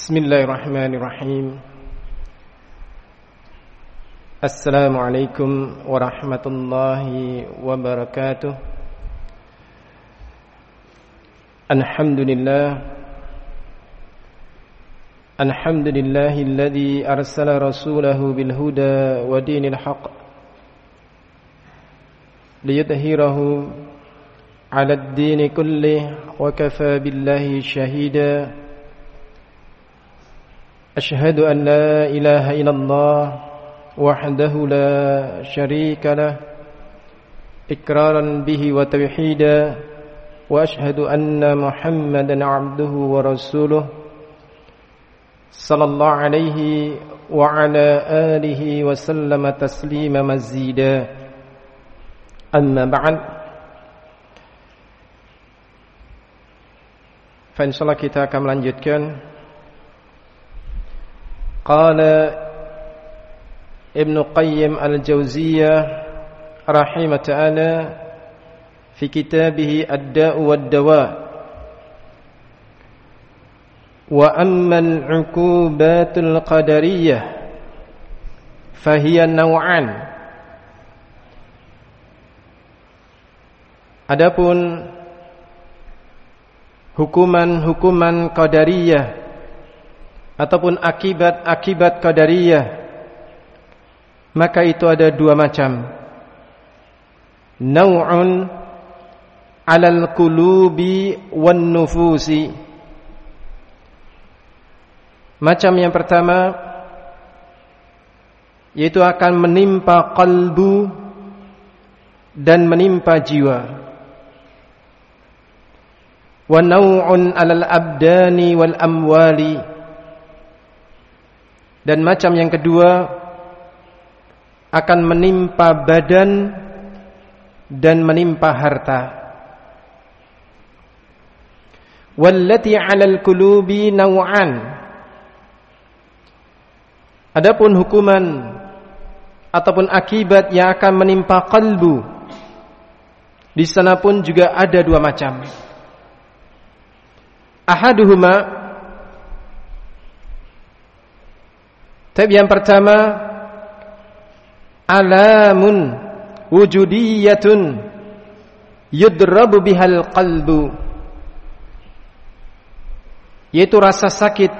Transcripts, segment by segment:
Bismillahirrahmanirrahim. Assalamualaikum warahmatullahi wabarakatuh. Alhamdulillahilladzi arsala rasulahu bil huda wa dinil haqq liyudhhirahu 'alad dini kullih wa kafaa billahi shahida. أشهد أن لا إله إلا الله وحده لا شريك له إقرارا به وتوحيدا وأشهد أن محمدا عبده ورسوله صلى الله عليه وعلى آله وسلم تسليما مزيدا. أما بعد، فإنشاءالله kita akan melanjutkan. Qala Ibnu Qayyim al-Jauziyah rahimah ta'ala fi kitabih Ad-Da'u wad-Dawa, wa amma al-'uqubatul qadariyah fahiya naw'an. Adapun hukuman-hukuman qadariyah ataupun akibat-akibat qadariyah, maka itu ada dua macam. Naw'un 'alal qulubi wan nufusi. Macam yang pertama yaitu akan menimpa qalbu dan menimpa jiwa. Wa naw'un 'alal abdani wal amwali. Dan macam yang kedua akan menimpa badan dan menimpa harta. Wallati 'alal qulubi naw'an. Adapun hukuman ataupun akibat yang akan menimpa qalbu, di sana pun juga ada dua macam. Ahaduhuma, tapi yang pertama, alamun wujudiyatun yudrabu bihal qalbu, yaitu rasa sakit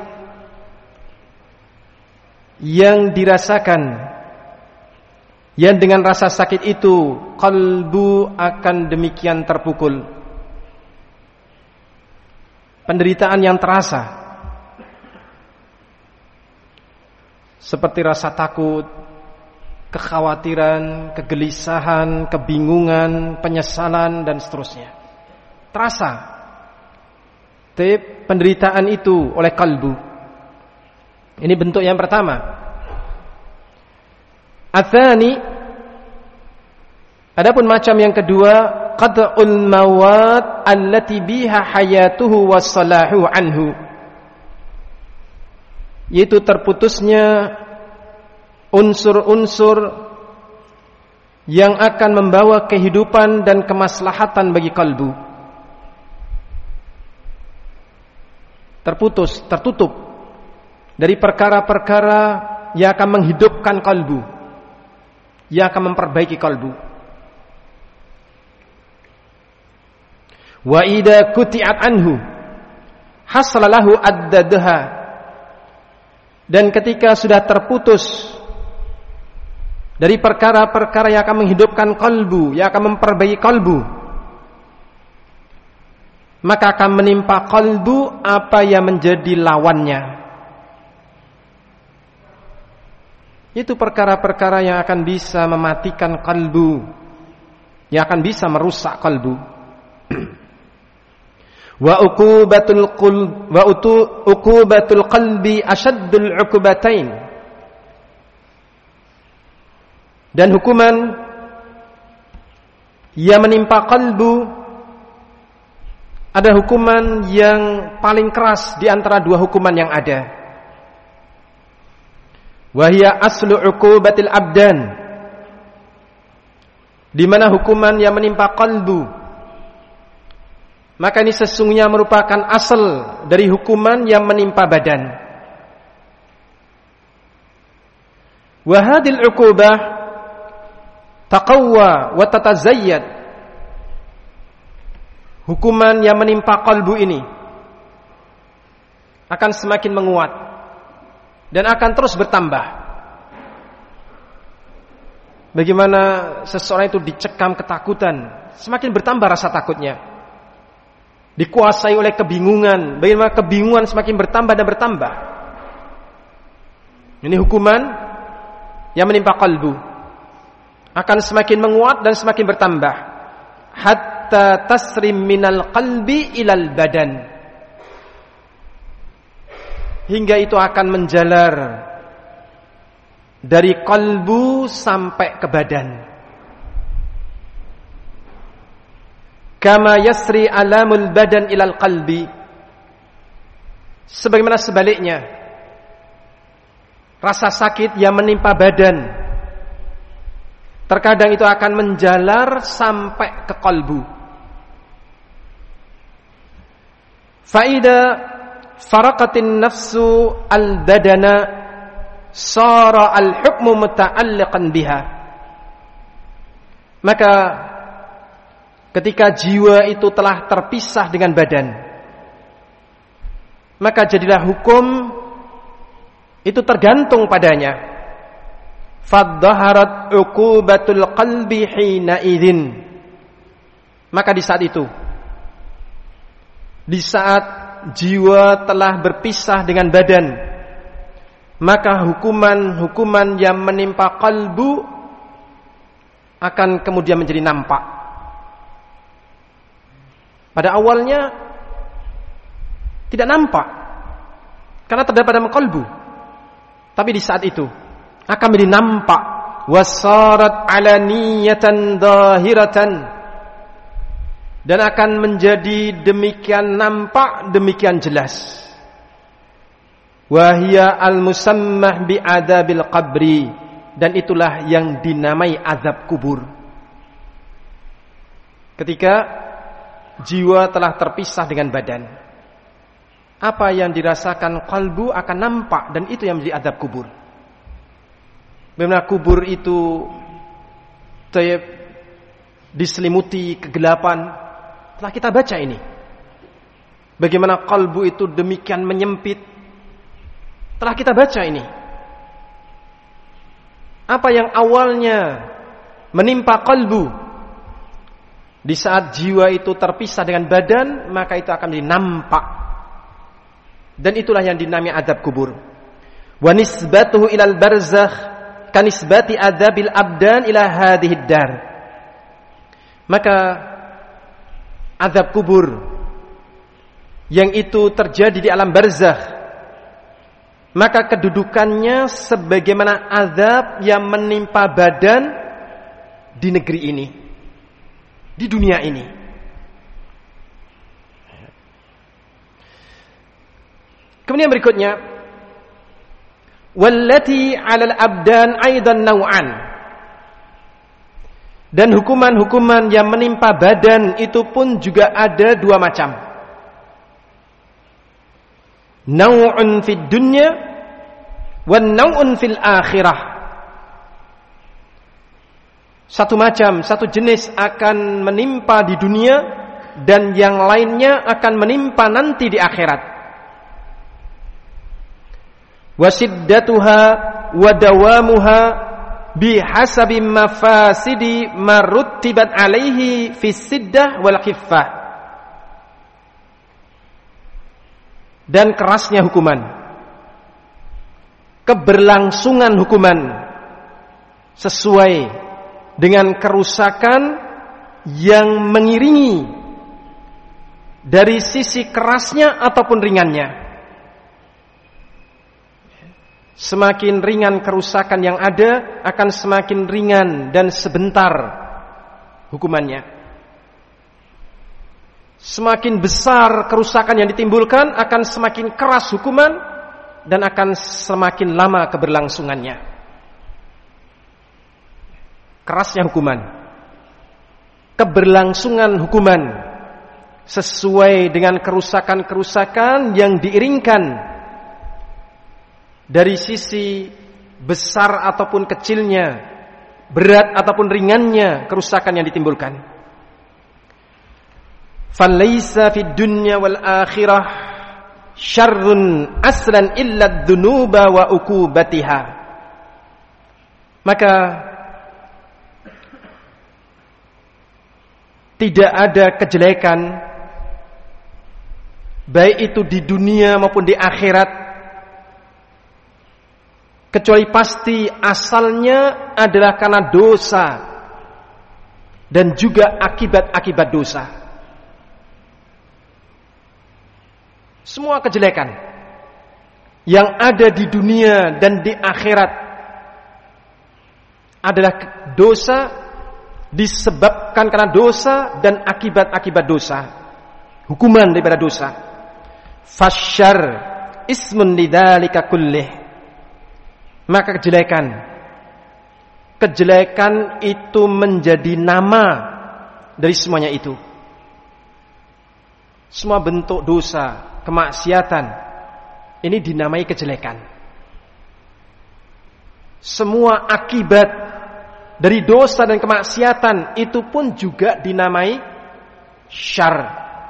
yang dirasakan, yang dengan rasa sakit itu qalbu akan demikian terpukul. Penderitaan yang terasa seperti rasa takut, kekhawatiran, kegelisahan, kebingungan, penyesalan, dan seterusnya. Terasa penderitaan itu oleh kalbu. Ini bentuk yang pertama. Atsani, adapun macam yang kedua, qad'ul mawad allati biha hayatuhu wassalahu anhu, yaitu terputusnya unsur-unsur yang akan membawa kehidupan dan kemaslahatan bagi kalbu. Terputus, tertutup dari perkara-perkara yang akan menghidupkan kalbu, yang akan memperbaiki kalbu. Wa idza kuti'at anhu hasalalahu addadaha. Dan ketika sudah terputus dari perkara-perkara yang akan menghidupkan kalbu, yang akan memperbaiki kalbu, maka akan menimpa kalbu apa yang menjadi lawannya. Itu perkara-perkara yang akan bisa mematikan kalbu, yang akan bisa merusak kalbu. Wa uqubatul qalbi ashaddul uqubatain. Dan hukuman yang menimpa kalbu ada hukuman yang paling keras di antara dua hukuman yang ada. Wa hiya aslu uqubatil abdan. Di mana hukuman yang menimpa kalbu, maka ini sesungguhnya merupakan asal dari hukuman yang menimpa badan. Wa hadhil 'uqubah taqawwa wa tatazayyad. Hukuman yang menimpa kalbu ini akan semakin menguat dan akan terus bertambah. Bagaimana seseorang itu dicekam ketakutan, semakin bertambah rasa takutnya. Dikuasai oleh kebingungan, bagaimana kebingungan semakin bertambah dan bertambah. Ini hukuman yang menimpa kalbu akan semakin menguat dan semakin bertambah. Hatta tasrim minal qalbi ilal badan. Hingga itu akan menjalar dari kalbu sampai ke badan. Kama yasri alamul badan ilal qalbi. Sebagaimana sebaliknya, rasa sakit yang menimpa badan terkadang itu akan menjalar sampai ke kalbu. Faida faraqatin nafsu al-badana sara al-hukmu muta'alliqan biha. Maka ketika jiwa itu telah terpisah dengan badan, maka jadilah hukum itu tergantung padanya. Fadhaharat uqubatul qalbi hina idzin. Maka di saat itu, di saat jiwa telah berpisah dengan badan, maka hukuman-hukuman yang menimpa kalbu akan kemudian menjadi nampak. Pada awalnya tidak nampak karena terdapat dalam kalbu, tapi di saat itu akan menjadi nampak. Wasarat alaniyatan zahiratan, dan akan menjadi demikian nampak, demikian jelas. Wahia al-musammah bi'adabil qabri, dan itulah yang dinamai azab kubur. Ketika jiwa telah terpisah dengan badan, apa yang dirasakan kalbu akan nampak, dan itu yang menjadi azab kubur. Bagaimana kubur itu diselimuti kegelapan, telah kita baca ini. Bagaimana kalbu itu demikian menyempit, telah kita baca ini. Apa yang awalnya menimpa kalbu, di saat jiwa itu terpisah dengan badan, maka itu akan dinampak. Dan itulah yang dinamai azab kubur. Wa nisbatuhu ilal barzakh kanisbati adzabil abdan ila hadhid dar. Maka azab kubur yang itu terjadi di alam barzakh, maka kedudukannya sebagaimana azab yang menimpa badan di negeri ini, di dunia ini. Kemudian berikutnya, wallati 'alal abdan aidan naw'an. Dan hukuman-hukuman yang menimpa badan itu pun juga ada dua macam. Naw'un fid dunya wa naw'un fil akhirah. Satu macam, satu jenis akan menimpa di dunia, dan yang lainnya akan menimpa nanti di akhirat. Wasiddatuha wa dawamuha bihasabi mafasidi maruttibat alaihi fi siddah wal khiffah. Dan kerasnya hukuman, keberlangsungan hukuman sesuai dengan kerusakan yang mengiringi dari sisi kerasnya ataupun ringannya. Semakin ringan kerusakan yang ada, akan semakin ringan dan sebentar hukumannya. Semakin besar kerusakan yang ditimbulkan, akan semakin keras hukuman, dan akan semakin lama keberlangsungannya. Kerasnya hukuman, keberlangsungan hukuman sesuai dengan kerusakan-kerusakan yang diiringkan dari sisi besar ataupun kecilnya, berat ataupun ringannya kerusakan yang ditimbulkan. Falaysa fid dunya wal akhirah syarrun aslan illa dzunuba wa uqubatiha. Maka tidak ada kejelekan baik itu di dunia maupun di akhirat kecuali pasti asalnya adalah karena dosa dan juga akibat-akibat dosa. Semua kejelekan yang ada di dunia dan di akhirat adalah dosa, disebabkan karena dosa dan akibat-akibat dosa, hukuman daripada dosa. Fasyar ismun lidzalika kullih. Maka kejelekan itu menjadi nama dari semuanya itu. Semua bentuk dosa, kemaksiatan ini dinamai kejelekan. Semua akibat dari dosa dan kemaksiatan itu pun juga dinamai syarr.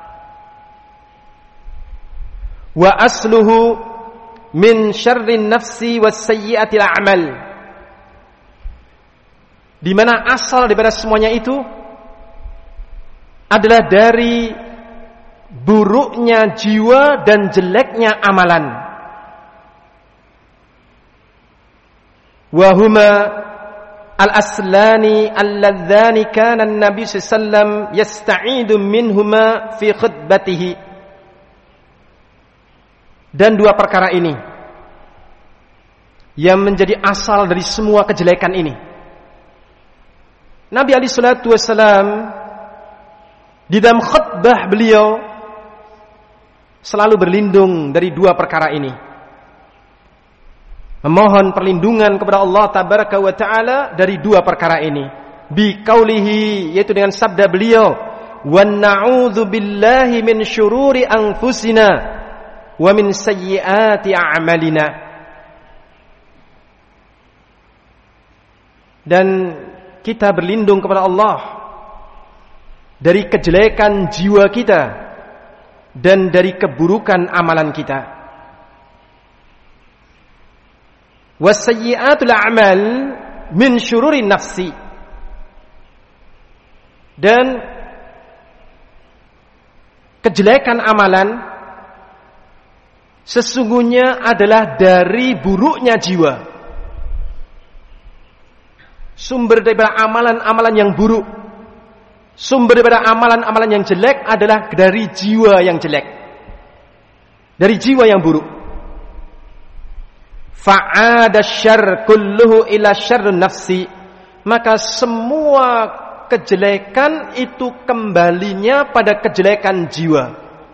Wa asluhu min syarrin nafsi was sayyiatil a'mal. Di mana asal daripada semuanya itu adalah dari buruknya jiwa dan jeleknya amalan. Wa huma al-aslani alladzani kana an-nabi sallallahu alaihi wasallam yasta'idu minhuma fi khutbatihi. Dan dua perkara ini yang menjadi asal dari semua kejelekan ini. Nabi alaihi salatu wasallam di dalam khutbah beliau selalu berlindung dari dua perkara ini. Memohon perlindungan kepada Allah tabaraka wa taala dari dua perkara ini. Bi qaulihi, yaitu dengan sabda beliau, wa na'udzu billahi min syururi anfusina wa min sayyiati a'malina. Dan kita berlindung kepada Allah dari kejelekan jiwa kita dan dari keburukan amalan kita. Wasayyi'atul a'mal min syururi nafsi. Dan kejelekan amalan sesungguhnya adalah dari buruknya jiwa. Sumber daripada amalan-amalan yang buruk, sumber daripada amalan-amalan yang jelek adalah dari jiwa yang jelek, dari jiwa yang buruk. Fa'ada syarr kulluhu ila syarrun nafsi. Maka semua kejelekan itu kembalinya pada kejelekan jiwa.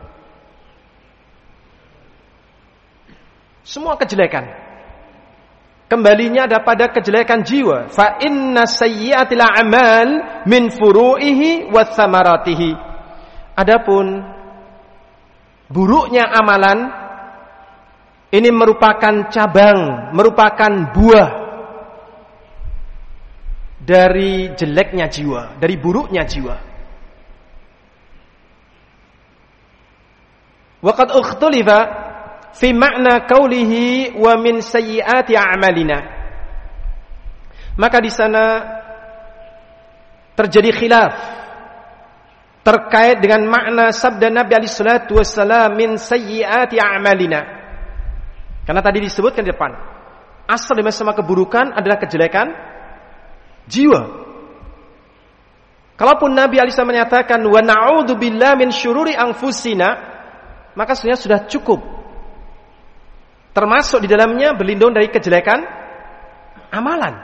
Semua kejelekan kembalinya ada pada kejelekan jiwa. Fa inna sayyi'atil a'mal min furu'ihi wa thamaratihi. Adapun buruknya amalan ini merupakan cabang, merupakan buah dari jeleknya jiwa, dari buruknya jiwa. Wa qad ukhtulifa fi ma'na qawlihi wa min sayyiati a'malina. Maka di sana terjadi khilaf terkait dengan makna sabda Nabi alaihi salatu wassalam min sayyiati a'malina. Karena tadi disebutkan di depan, asal dari semua keburukan adalah kejelekan jiwa. Kalaupun Nabi alaihi salam menyatakan wa na'udzu billahi min syururi anfusina, maka sebenarnya sudah cukup. Termasuk di dalamnya berlindung dari kejelekan amalan.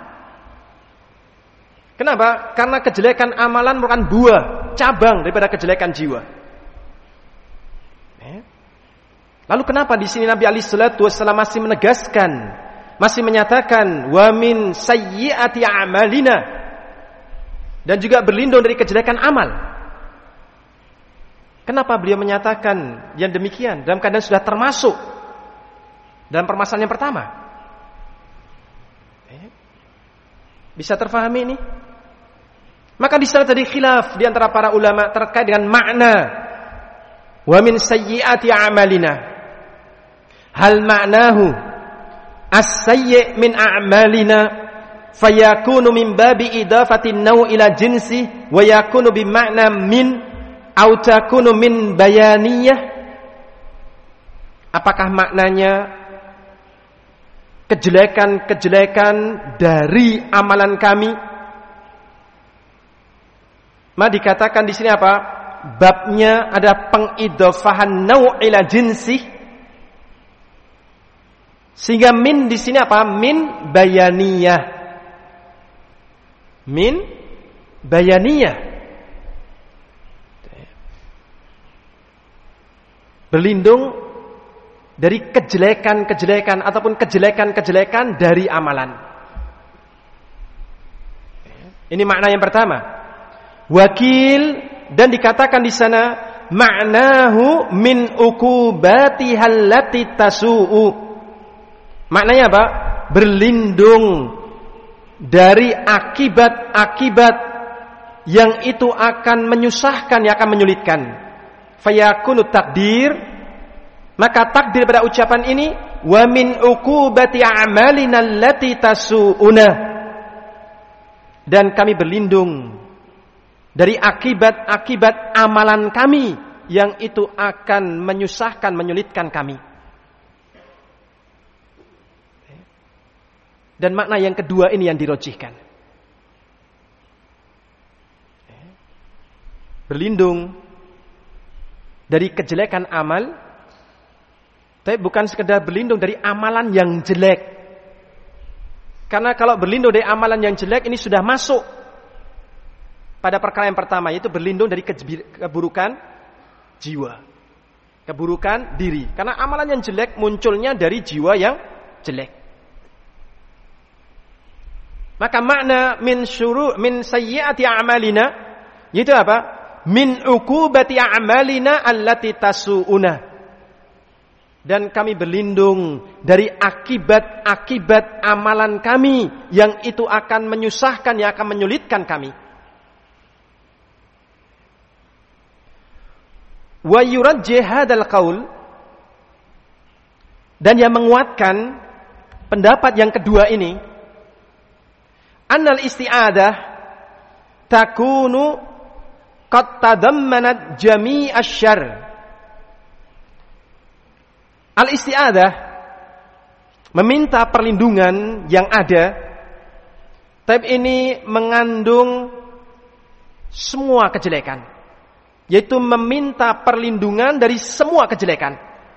Kenapa? Karena kejelekan amalan merupakan buah, cabang daripada kejelekan jiwa. Lalu kenapa di sini Nabi alaihi salatu wasallam masih menegaskan, masih menyatakan wa min sayyiati a'malina, dan juga berlindung dari kejelekan amal? Kenapa beliau menyatakan yang demikian dalam keadaan sudah termasuk dalam permasalahan yang pertama? Bisa terfahami ini? Maka di sana tadi khilaf di antara para ulama terkait dengan makna wa min sayyiati a'malina. Hal ma'nahu as-sayyi' min a'malina fayakunu min babi idafati an-naw' ila jinsi wa yakunu bi ma'na min aw takunu min bayaniyah. Apakah maknanya kejelekan-kejelekan dari amalan kami? Maka dikatakan di sini apa? Babnya ada pengidofahan naw' ila jinsi. Sehingga min di sini apa? Min bayaniyah. Min bayaniyah. Berlindung dari kejelekan-kejelekan ataupun kejelekan-kejelekan dari amalan. Ini makna yang pertama. Wakil, dan dikatakan di sana ma'nahu min ukubati allati tasu'u. Maknanya apa? Berlindung dari akibat-akibat yang itu akan menyusahkan, yang akan menyulitkan. Fayakunu takdir, maka takdir pada ucapan ini wa min uqubati a'malina allati tasu'una, dan kami berlindung dari akibat-akibat amalan kami yang itu akan menyusahkan, menyulitkan kami. Dan makna yang kedua ini yang dirojihkan. Berlindung dari kejelekan amal, tapi bukan sekedar berlindung dari amalan yang jelek. Karena kalau berlindung dari amalan yang jelek ini sudah masuk pada perkara yang pertama, yaitu berlindung dari keburukan jiwa, keburukan diri. Karena amalan yang jelek munculnya dari jiwa yang jelek. Maka makna min sayyiati a'malina yaitu apa? Min uqubati a'malina allati tasu'una. Dan kami berlindung dari akibat-akibat amalan kami yang itu akan menyusahkan, yang akan menyulitkan kami. Wa yurajjih hadzal qaul, dan yang menguatkan pendapat yang kedua ini, annal isti'adah takunu qad tadammanat jami'asy syarr. Al-isti'adah meminta perlindungan yang ada, tapi ini mengandung semua kejelekan, yaitu meminta perlindungan dari semua kejelekan.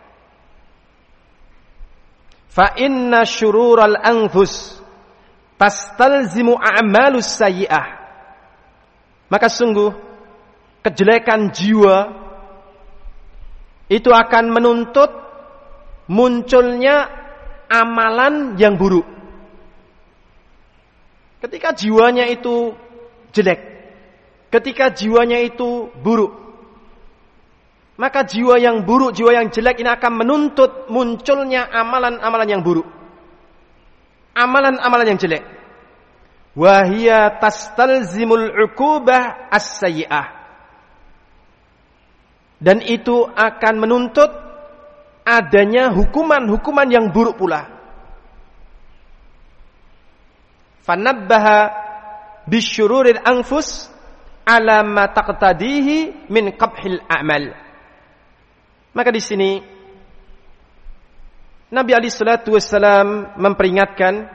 Fa inna syurural anfus tastalzimu a'malus sayyi'ah. Maka sungguh kejelekan jiwa itu akan menuntut munculnya amalan yang buruk. Ketika jiwanya itu jelek, ketika jiwanya itu buruk, maka jiwa yang buruk, jiwa yang jelek ini akan menuntut munculnya amalan-amalan yang buruk, amalan-amalan yang jelek. Wahia tastalzimul uqubah as-sayyi'ah, dan itu akan menuntut adanya hukuman-hukuman yang buruk pula. Fanabbaha bisyururil anfus ala ma taqtadihi min qabhil a'mal. Maka di sini Nabi alaihi salatu wassalam memperingatkan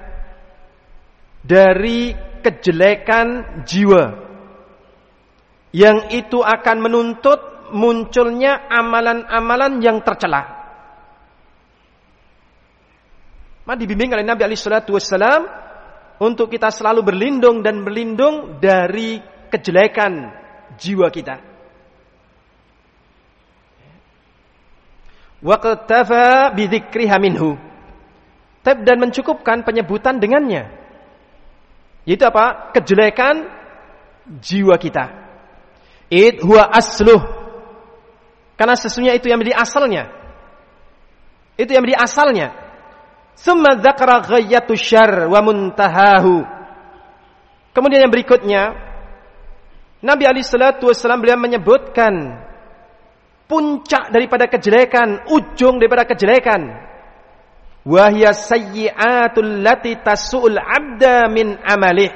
dari kejelekan jiwa yang itu akan menuntut munculnya amalan-amalan yang tercela. Maka dibimbing oleh Nabi alaihi salatu wassalam untuk kita selalu berlindung dan berlindung dari kejelekan jiwa kita. Waqtafa bidzikriha minhu, dan mencukupkan penyebutan dengannya, yaitu apa? Kejelekan jiwa kita. Id huwa asluh, karena sesungguhnya itu yang menjadi asalnya. Itu yang menjadi asalnya. Summa dzakara ghayatu syarr wa muntahahu. Kemudian yang berikutnya, Nabi SAW beliau menyebutkan puncak daripada kejelekan, ujung daripada kejelekan. Wahya sayyi'atul lati tasu'ul 'abda min amalih.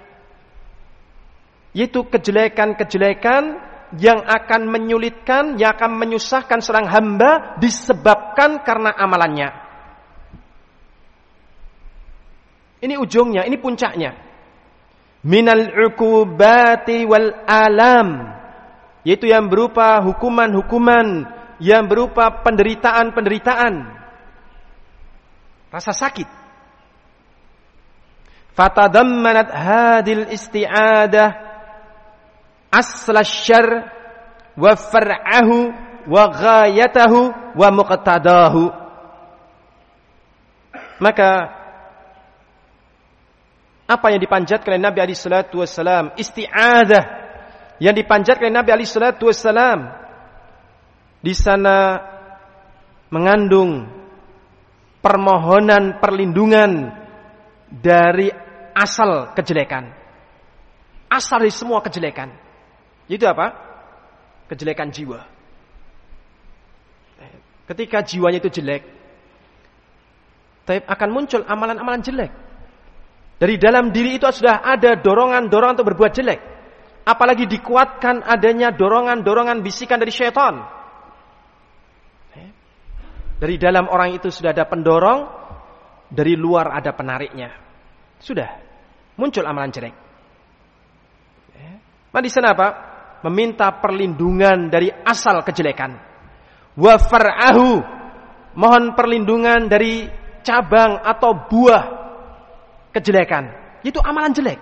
Yaitu kejelekan-kejelekan yang akan menyulitkan, yang akan menyusahkan seorang hamba disebabkan karena amalannya. Ini ujungnya, ini puncaknya. Minal 'uqubati wal alam. Yaitu yang berupa hukuman-hukuman, yang berupa penderitaan-penderitaan, rasa sakit. Fatadammanat hadil isti'adah asla syarr wa far'ahu wa ghayatahu wa muqtadahu. Maka apa yang dipanjatkan oleh Nabi SAW, isti'adah yang dipanjatkan oleh Nabi SAW, di sana mengandung permohonan perlindungan dari asal kejelekan, asal dari semua kejelekan. Itu apa? Kejelekan jiwa. Ketika jiwanya itu jelek, akan muncul amalan-amalan jelek. Dari dalam diri itu sudah ada dorongan-dorongan untuk berbuat jelek. Apalagi dikuatkan adanya dorongan-dorongan bisikan dari syaitan. Dari dalam orang itu sudah ada pendorong, dari luar ada penariknya. Sudah muncul amalan jelek. Nah di sana apa? Meminta perlindungan dari asal kejelekan. Wa far'ahu, mohon perlindungan dari cabang atau buah kejelekan. Itu amalan jelek.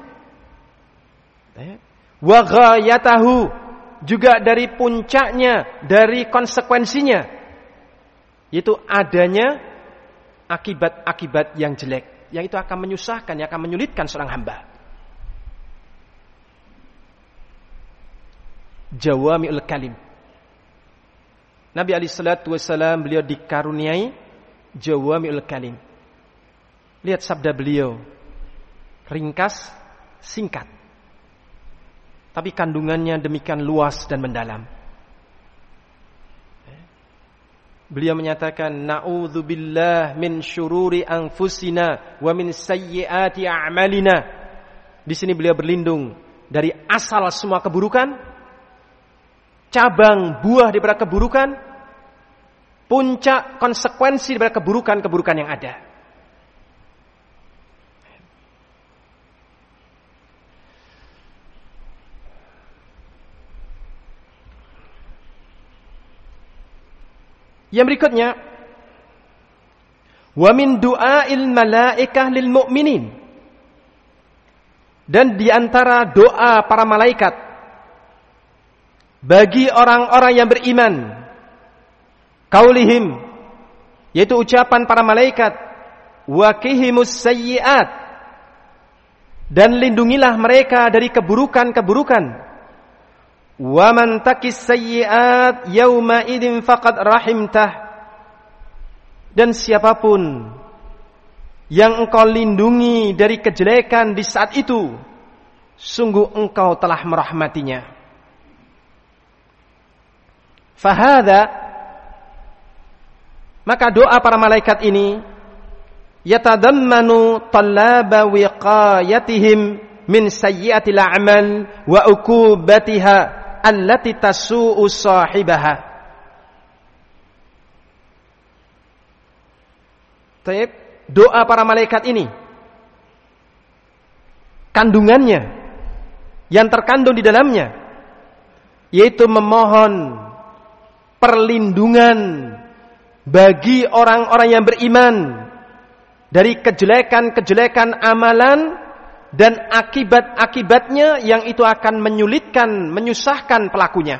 Wa ghayatahu, juga dari puncaknya, dari konsekuensinya, yaitu adanya akibat-akibat yang jelek, yang itu akan menyusahkan, yang akan menyulitkan seorang hamba. Jawami'ul kalim. Nabi SAW beliau dikaruniai jawami'ul kalim. Lihat sabda beliau, ringkas, singkat, tapi kandungannya demikian luas dan mendalam. Beliau menyatakan, na'udzubillah min syururi anfusina wa min sayyiati a'malina. Di sini beliau berlindung dari asal semua keburukan, cabang buah daripada keburukan, puncak konsekuensi daripada keburukan-keburukan yang ada. Yang berikutnya, wa min du'ail malaikah lil mu'minin, dan di antara doa para malaikat bagi orang-orang yang beriman, qaulihim, yaitu ucapan para malaikat, wa qihimus sayyi'at, dan lindungilah mereka dari keburukan-keburukan. Wa man taqis sayyi'at yauma idzin faqad rahimtah, dan siapapun yang engkau lindungi dari kejelekan di saat itu, sungguh engkau telah merahmatinya. Fahada, maka doa para malaikat ini yatadammanu talaba wiqayatihim min sayyi'atil a'mal wa uqubatiha allati tasu'u sahibaha. Baik, doa para malaikat ini kandungannya yang terkandung di dalamnya yaitu memohon perlindungan bagi orang-orang yang beriman dari kejelekan-kejelekan amalan dan akibat-akibatnya yang itu akan menyulitkan, menyusahkan pelakunya.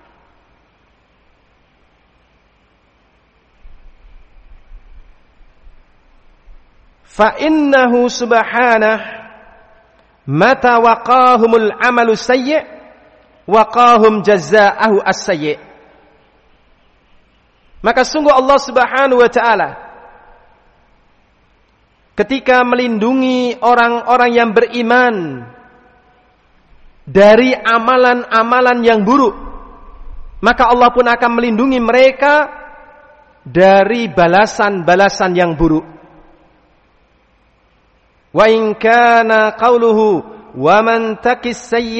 Fa innahu subhanah mata waqahumul amalu sayyi' waqahum jazaa'ahu as-sayyi'. Maka sungguh Allah Subhanahu wa ta'ala ketika melindungi orang-orang yang beriman dari amalan-amalan yang buruk, maka Allah pun akan melindungi mereka dari balasan-balasan yang buruk. Wa in kana qawluhu wa man takis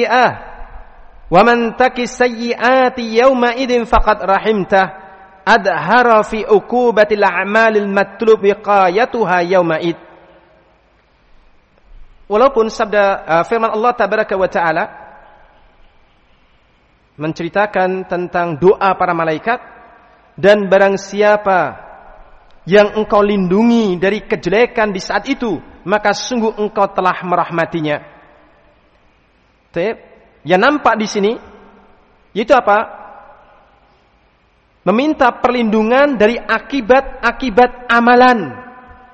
sayyi'ati yawma idin faqad rahimtah adhara fi uqubatil a'malil matlub wiqayatuha yawma id. Walaupun sabda firman Allah tabaraka wa ta'ala menceritakan tentang doa para malaikat, dan barang siapa yang engkau lindungi dari kejelekan di saat itu, maka sungguh engkau telah merahmatinya. Yang nampak di sini itu apa? Meminta perlindungan dari akibat-akibat amalan.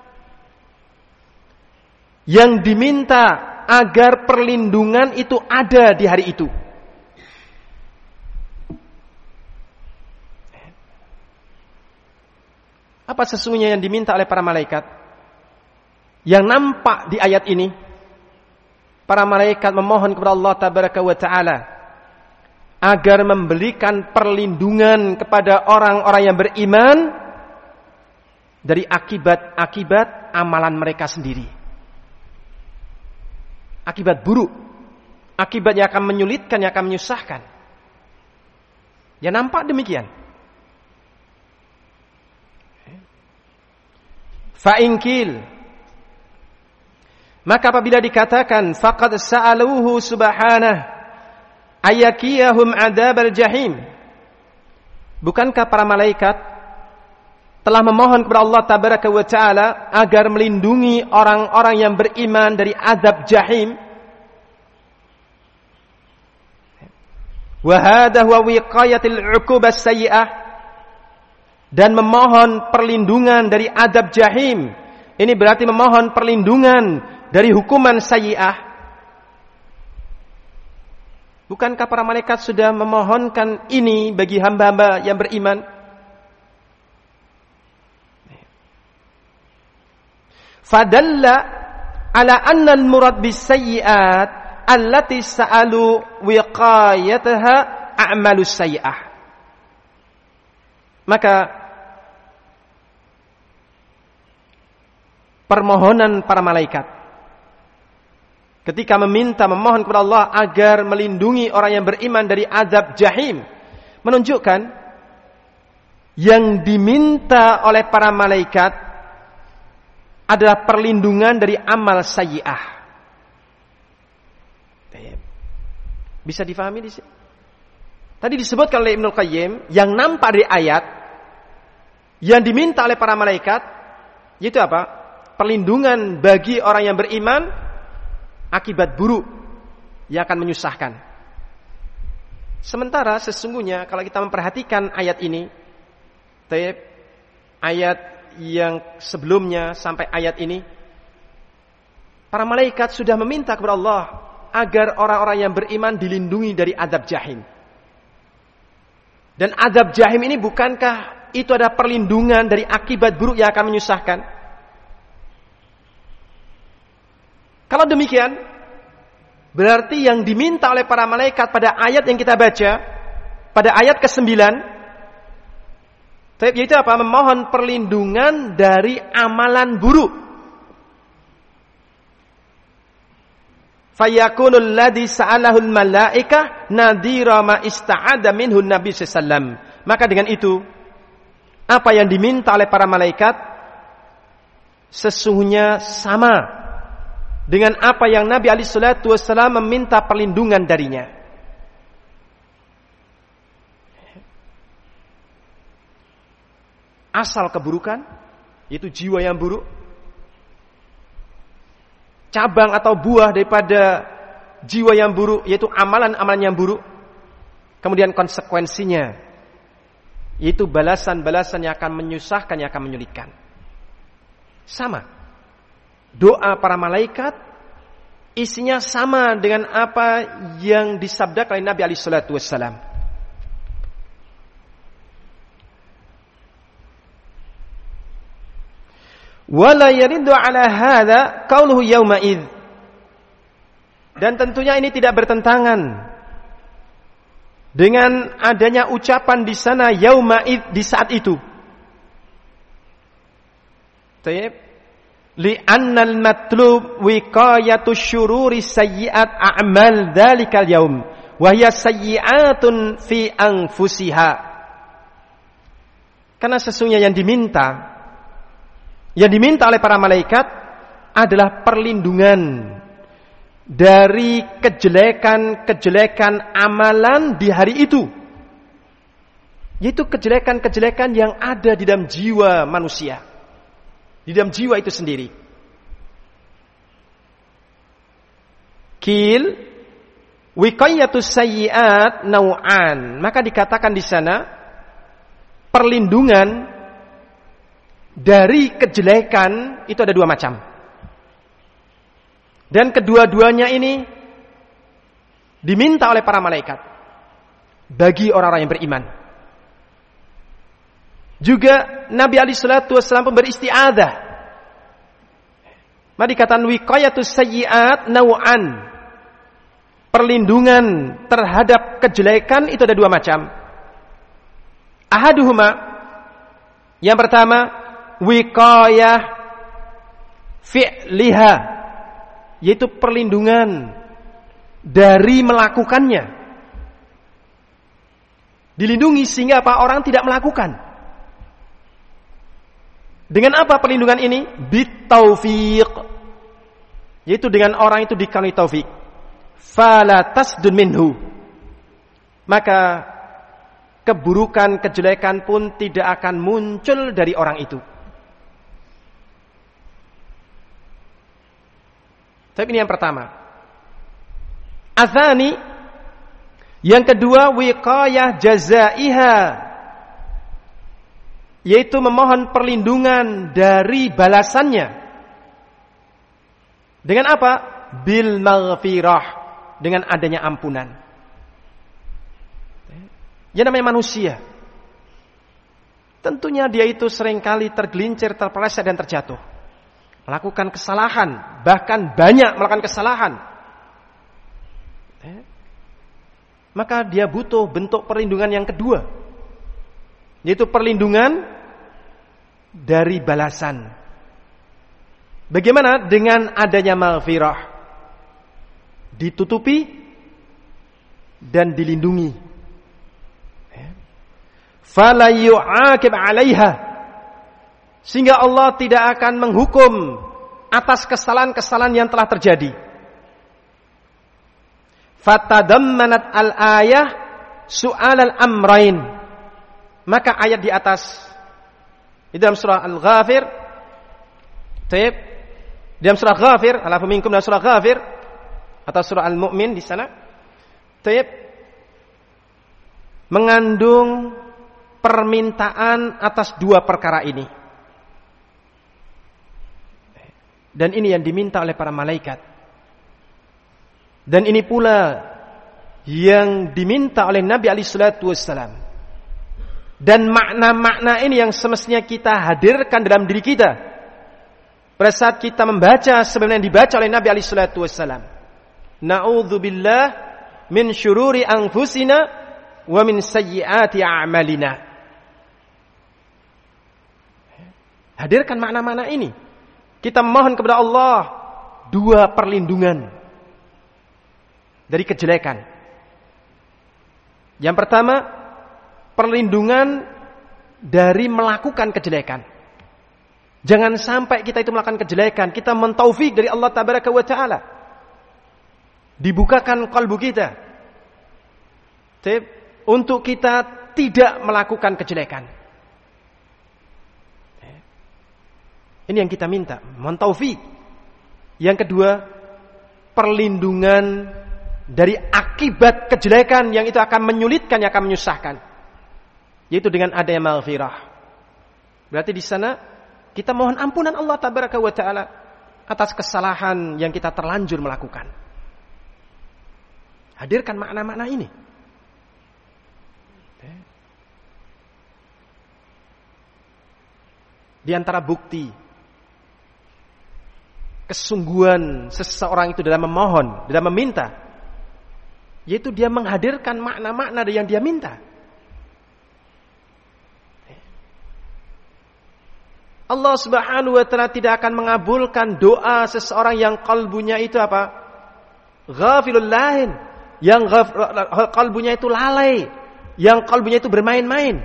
Yang diminta agar perlindungan itu ada di hari itu. Apa sesungguhnya yang diminta oleh para malaikat? Yang nampak di ayat ini, para malaikat memohon kepada Allah tabaraka wa ta'ala agar memberikan perlindungan kepada orang-orang yang beriman dari akibat-akibat amalan mereka sendiri. Akibat buruk, akibat yang akan menyulitkan, yang akan menyusahkan. Ya nampak demikian. Fa'inkil, maka apabila dikatakan faqad sa'aluhu subhanah ayakiyahum adzabal jahim, bukankah para malaikat telah memohon kepada Allah tabaraka wa ta'ala agar melindungi orang-orang yang beriman dari azab jahim? Wa hadha huwa wiqayatul 'uqubah sayyi'ah, dan memohon perlindungan dari azab jahim. Ini berarti memohon perlindungan dari hukuman sayyi'ah. Bukankah para malaikat sudah memohonkan ini bagi hamba-hamba yang beriman? Fadalla ala anna al-murad bis-sayyi'at allati sa'alu wiqayataha a'malus sayyi'ah. Maka permohonan para malaikat ketika memohon kepada Allah agar melindungi orang yang beriman dari azab jahim menunjukkan yang diminta oleh para malaikat adalah perlindungan dari amal sayyi'ah. Bisa difahami di sini? Tadi disebutkan oleh Ibnul Qayyim yang nampak dari ayat yang diminta oleh para malaikat yaitu apa? Perlindungan bagi orang yang beriman akibat buruk yang akan menyusahkan. Sementara sesungguhnya kalau kita memperhatikan ayat ini, ayat yang sebelumnya sampai ayat ini, para malaikat sudah meminta kepada Allah agar orang-orang yang beriman dilindungi dari azab jahim. Dan azab jahim ini bukankah itu ada perlindungan dari akibat buruk yang akan menyusahkan? Kalau demikian, berarti yang diminta oleh para malaikat pada ayat yang kita baca, pada ayat ke-9, yaitu apa? Memohon perlindungan dari amalan buruk. Fayakunul ladzi sa'alahul malaikah nadhira ma ista'ada minhu Nabi sallallahu alaihi wasallam. Maka dengan itu, apa yang diminta oleh para malaikat sesungguhnya sama dengan apa yang Nabi alaihi salatu wasallam meminta perlindungan darinya. Asal keburukan, yaitu jiwa yang buruk, cabang atau buah daripada jiwa yang buruk, yaitu amalan-amalan yang buruk, kemudian konsekuensinya, yaitu balasan-balasan yang akan menyusahkan, yang akan menyulitkan. Sama. Doa para malaikat isinya sama dengan apa yang disabdakan oleh Nabi alaihi salatu wassalam. Wala yaridu ala hadha qauluhu yawma id. Dan tentunya ini tidak bertentangan dengan adanya ucapan di sana yauma'id, di saat itu. Tayyib. Li'annal matlub wiqayatu syururi sayyi'at a'mal dzalikal yaum wa hiya sayyi'atun fi anfusiha. Karena sesungguhnya yang diminta oleh para malaikat adalah perlindungan dari kejelekan-kejelekan amalan di hari itu. Yaitu kejelekan-kejelekan yang ada di dalam jiwa manusia. Di dalam jiwa itu sendiri. Qil wiqayatus sayyi'at nau'an. Maka dikatakan di sana perlindungan dari kejelekan itu ada dua macam. Dan kedua-duanya ini diminta oleh para malaikat bagi orang-orang yang beriman. Juga Nabi SAW pun beristi'adzah. Maka dikatakan wiqayatus sayyi'at nau'an. Perlindungan terhadap kejelekan itu ada dua macam. Ahaduhuma, yang pertama, wiqayah fi'liha, yaitu perlindungan dari melakukannya. Dilindungi sehingga apa? Orang tidak melakukan. Dengan apa perlindungan ini? Bitaufiq, yaitu dengan orang itu dikaruniai taufik. Fala tasdun minhu, maka keburukan, kejelekan pun tidak akan muncul dari orang itu. Tapi ini yang pertama. Atsani, yang kedua, wiqayah jazaiha, yaitu memohon perlindungan dari balasannya. Dengan apa? Bil maghfirah, dengan adanya ampunan. Ya, namanya manusia. Tentunya dia itu seringkali tergelincir, terpeleset dan terjatuh. Melakukan kesalahan, bahkan banyak melakukan kesalahan. Maka dia butuh bentuk perlindungan yang kedua, yaitu perlindungan dari balasan. Bagaimana? Dengan adanya maghfirah, ditutupi dan dilindungi. Fala yu'aqib 'alaiha, sehingga Allah tidak akan menghukum atas kesalahan-kesalahan yang telah terjadi. Fatadammanat al-ayah su'al al-amrain, maka ayat di atas di dalam surah Al-Ghafir, dalam surah Ghafir, alafu minkum, dalam surah Ghafir atau surah Al-Mu'min di sana, mengandung permintaan atas dua perkara ini. Dan ini yang diminta oleh para malaikat. Dan ini pula yang diminta oleh Nabi SAW. Dan makna-makna ini yang semestinya kita hadirkan dalam diri kita pada saat kita membaca sebagaimana yang dibaca oleh Nabi SAW. Na'udzubillah min syururi anfusina wa min sayyiati a'malina. Hadirkan makna-makna ini. Kita mohon kepada Allah dua perlindungan dari kejelekan. Yang pertama, perlindungan dari melakukan kejelekan. Jangan sampai kita itu melakukan kejelekan. Kita mentaufik dari Allah Tabaraka wa Ta'ala. Dibukakan kalbu kita untuk kita tidak melakukan kejelekan. Ini yang kita minta, mentaufik. Yang kedua, perlindungan dari akibat kejelekan yang itu akan menyulitkan, yang akan menyusahkan, yaitu dengan adanya maghfirah. Berarti di sana kita mohon ampunan Allah Tabaraka wa Ta'ala atas kesalahan yang kita terlanjur melakukan. Hadirkan makna-makna ini. Di antara bukti kesungguhan seseorang itu dalam memohon, dalam meminta, yaitu dia menghadirkan makna-makna yang dia minta. Allah Subhanahu wa ta'ala tidak akan mengabulkan doa seseorang yang kalbunya itu apa? Ghafilul lahin, yang kalbunya itu lalai, yang kalbunya itu bermain-main.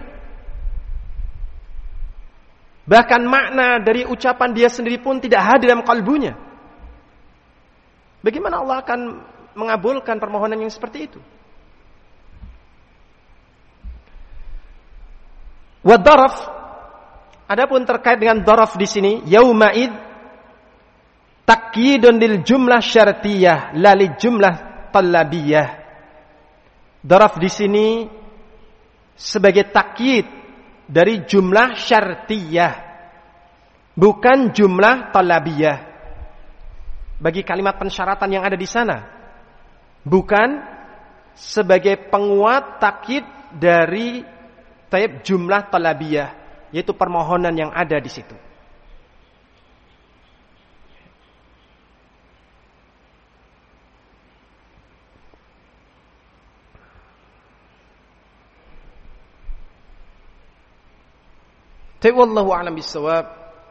Bahkan makna dari ucapan dia sendiri pun tidak hadir dalam kalbunya. Bagaimana Allah akan mengabulkan permohonan yang seperti itu? Wa daraf, adapun terkait dengan daraf di sini, yauma'id takyidun lil jumlah syartiyah la lil jumlah talabiyah. Daraf di sini sebagai takyid dari jumlah syartiyah, bukan jumlah talabiyah. Bagi kalimat pensyaratan yang ada di sana, bukan sebagai penguat takyid dari jumlah talabiyah, yaitu permohonan yang ada di situ. Wallahu a'lam bissawab.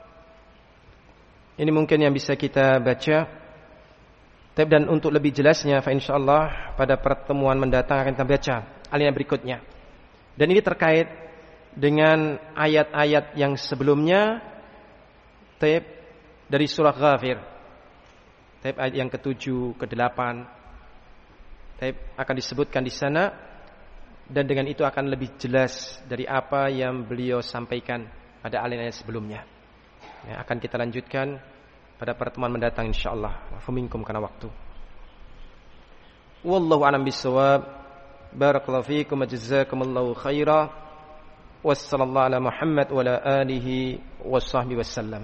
Ini mungkin yang bisa kita baca. Dan untuk lebih jelasnya, fa insyaallah pada pertemuan mendatang akan kita baca alinean berikutnya. Dan ini terkait dengan ayat-ayat yang sebelumnya, dari surah Ghafir, ayat yang ke-7, ke-8, akan disebutkan di sana, dan dengan itu akan lebih jelas dari apa yang beliau sampaikan pada alinean sebelumnya. Ya, akan kita lanjutkan pada pertemuan mendatang insyaallah. Wa minkum kana waktu. Wallahu a'lam bissawab. Barakallahu fiikum wa jazakumullahu khairan. Wassallallahu ala Muhammad wa ala alihi washabbihi wasallam.